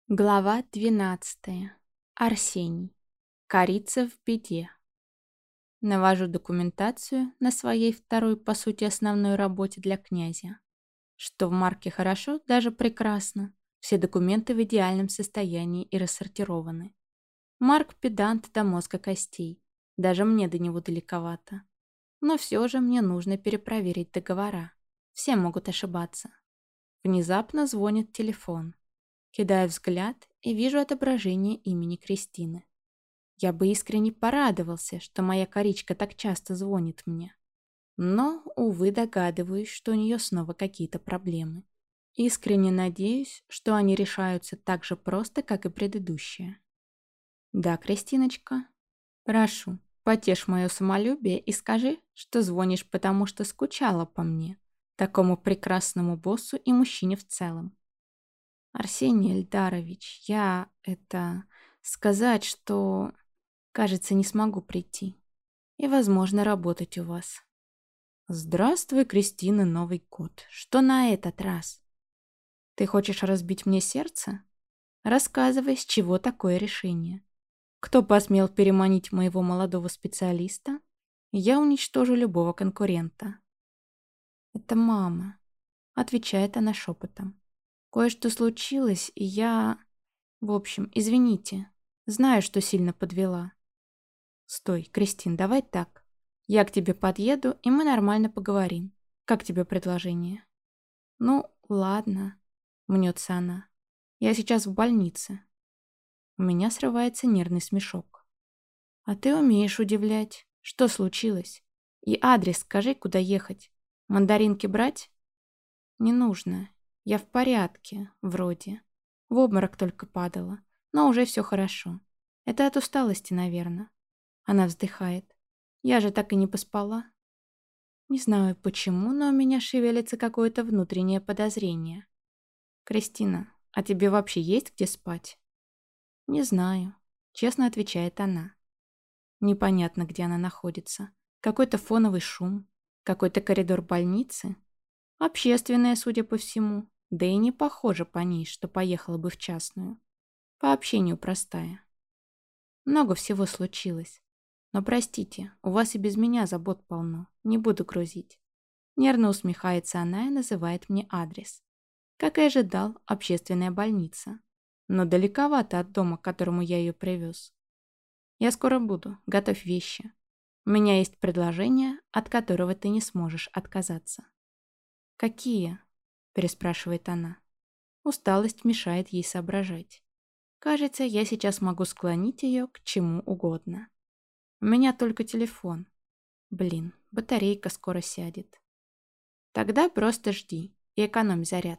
Глава 12. Арсений. Корица в беде. Навожу документацию на своей второй, по сути, основной работе для князя. Что в марке хорошо, даже прекрасно. Все документы в идеальном состоянии и рассортированы. Марк педант до мозга костей. Даже мне до него далековато. Но все же мне нужно перепроверить договора. Все могут ошибаться. Внезапно звонит телефон. Кидаю взгляд и вижу отображение имени Кристины. Я бы искренне порадовался, что моя коричка так часто звонит мне. Но, увы, догадываюсь, что у нее снова какие-то проблемы. Искренне надеюсь, что они решаются так же просто, как и предыдущие. Да, Кристиночка, прошу, потешь мое самолюбие и скажи, что звонишь, потому что скучала по мне, такому прекрасному боссу и мужчине в целом. Арсений Эльдарович, сказать, что, кажется, не смогу прийти. И, возможно, работать у вас. Здравствуй, Кристина, Новый год. Что на этот раз? Ты хочешь разбить мне сердце? Рассказывай, с чего такое решение. Кто посмел переманить моего молодого специалиста? Я уничтожу любого конкурента. Это мама, отвечает она шепотом. Кое-что случилось, и я... В общем, извините. Знаю, что сильно подвела. Стой, Кристин, давай так. Я к тебе подъеду, и мы нормально поговорим. Как тебе предложение? Ну, ладно, мнется она. Я сейчас в больнице. У меня срывается нервный смешок. А ты умеешь удивлять. Что случилось? И адрес скажи, куда ехать. Мандаринки брать? Не нужно. Я в порядке, вроде. В обморок только падала, но уже все хорошо. Это от усталости, наверное. Она вздыхает. Я же так и не поспала. Не знаю почему, но у меня шевелится какое-то внутреннее подозрение. Кристина, а тебе вообще есть где спать? Не знаю, честно отвечает она. Непонятно, где она находится. Какой-то фоновый шум, какой-то коридор больницы. Общественная, судя по всему. Да и не похоже по ней, что поехала бы в частную. По общению простая. Много всего случилось. Но простите, у вас и без меня забот полно. Не буду грузить. Нервно усмехается она и называет мне адрес. Как и ожидал, общественная больница. Но далековато от дома, к которому я ее привез. Я скоро буду. Готовь вещи. У меня есть предложение, от которого ты не сможешь отказаться. «Какие?» – переспрашивает она. Усталость мешает ей соображать. Кажется, я сейчас могу склонить ее к чему угодно. У меня только телефон. Блин, батарейка скоро сядет. Тогда просто жди и экономь заряд.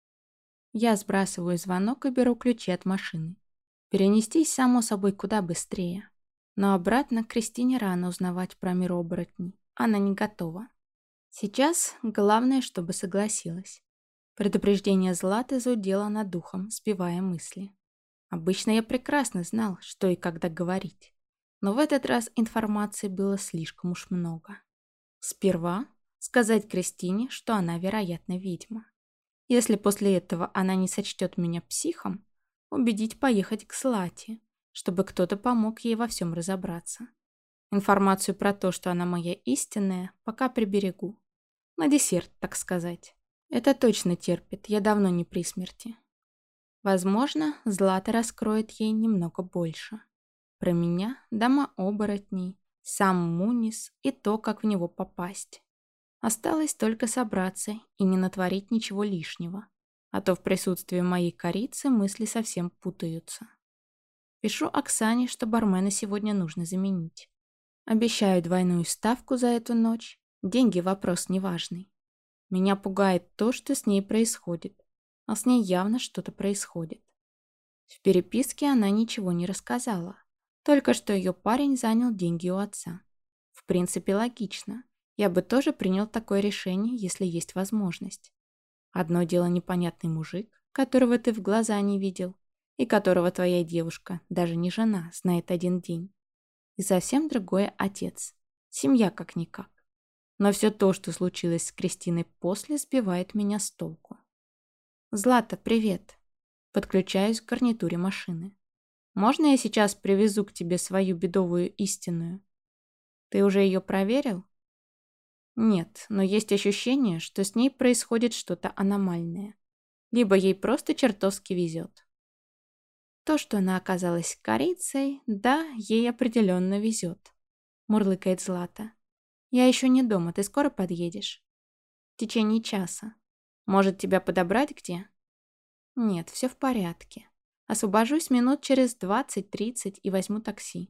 Я сбрасываю звонок и беру ключи от машины. Перенестись, само собой, куда быстрее. Но обратно Кристине рано узнавать про мир оборотней. Она не готова. Сейчас главное, чтобы согласилась. Предупреждение Златы зудело над духом, сбивая мысли. Обычно я прекрасно знал, что и когда говорить. Но в этот раз информации было слишком уж много. Сперва сказать Кристине, что она, вероятно, ведьма. Если после этого она не сочтет меня психом, убедить поехать к Злате, чтобы кто-то помог ей во всем разобраться. Информацию про то, что она моя истинная, пока приберегу. На десерт, так сказать. Это точно терпит, я давно не при смерти. Возможно, Злата раскроет ей немного больше. Про меня, дома оборотней, сам Мунис и то, как в него попасть. Осталось только собраться и не натворить ничего лишнего. А то в присутствии моей корицы мысли совсем путаются. Пишу Оксане, что бармена сегодня нужно заменить. Обещаю двойную ставку за эту ночь. Деньги вопрос неважный. Меня пугает то, что с ней происходит. А с ней явно что-то происходит. В переписке она ничего не рассказала. Только что ее парень занял деньги у отца. В принципе, логично. Я бы тоже принял такое решение, если есть возможность. Одно дело непонятный мужик, которого ты в глаза не видел, и которого твоя девушка, даже не жена, знает один день. И совсем другое отец. Семья как-никак. Но все то, что случилось с Кристиной после, сбивает меня с толку. «Злата, привет!» Подключаюсь к гарнитуре машины. Можно я сейчас привезу к тебе свою бедовую истинную? Ты уже ее проверил? Нет, но есть ощущение, что с ней происходит что-то аномальное. Либо ей просто чертовски везет. То, что она оказалась корейцей, да, ей определенно везет. Мурлыкает Злата. Я еще не дома, ты скоро подъедешь? В течение часа. Может, тебя подобрать где? Нет, все в порядке. Освобожусь минут через 20-30 и возьму такси.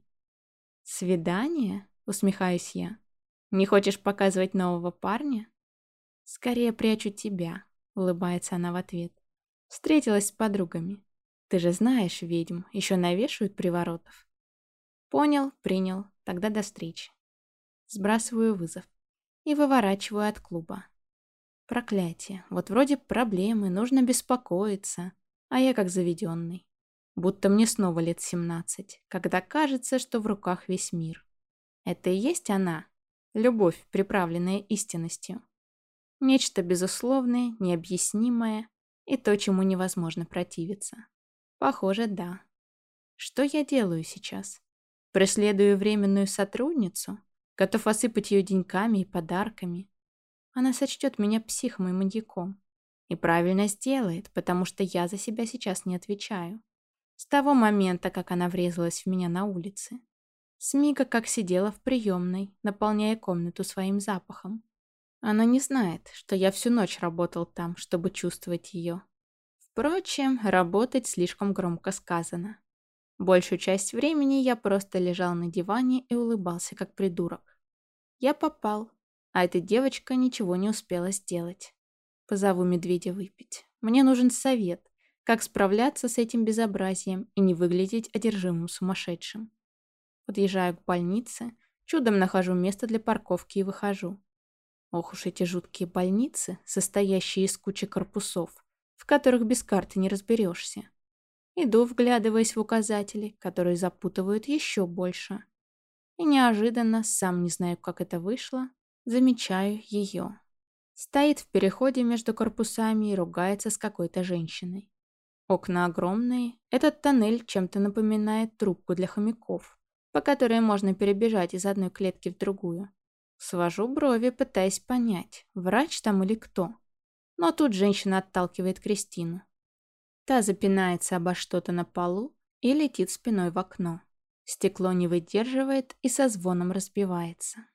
Свидание? Усмехаюсь я. Не хочешь показывать нового парня? Скорее прячу тебя, улыбается она в ответ. Встретилась с подругами. Ты же знаешь, ведьм, еще навешают приворотов. Понял, принял, тогда до встречи. Сбрасываю вызов и выворачиваю от клуба. Проклятие, вот вроде проблемы, нужно беспокоиться, а я как заведенный. Будто мне снова лет 17, когда кажется, что в руках весь мир. Это и есть она, любовь, приправленная истинностью. Нечто безусловное, необъяснимое и то, чему невозможно противиться. Похоже, да. Что я делаю сейчас? Преследую временную сотрудницу? Готов осыпать ее деньгами и подарками? Она сочтет меня психом и маньяком. И правильно сделает, потому что я за себя сейчас не отвечаю. С того момента, как она врезалась в меня на улице. С мига, как сидела в приемной, наполняя комнату своим запахом. Она не знает, что я всю ночь работал там, чтобы чувствовать ее. Впрочем, работать слишком громко сказано. Большую часть времени я просто лежал на диване и улыбался, как придурок. Я попал, а эта девочка ничего не успела сделать. Позову медведя выпить. Мне нужен совет, как справляться с этим безобразием и не выглядеть одержимым сумасшедшим. Подъезжаю к больнице, чудом нахожу место для парковки и выхожу. Ох уж эти жуткие больницы, состоящие из кучи корпусов, в которых без карты не разберешься. Иду, вглядываясь в указатели, которые запутывают еще больше. И неожиданно, сам не знаю, как это вышло, замечаю ее. Стоит в переходе между корпусами и ругается с какой-то женщиной. Окна огромные, этот тоннель чем-то напоминает трубку для хомяков, по которой можно перебежать из одной клетки в другую. Свожу брови, пытаясь понять, врач там или кто. Но тут женщина отталкивает Кристину. Та запинается обо что-то на полу и летит спиной в окно. Стекло не выдерживает и со звоном разбивается.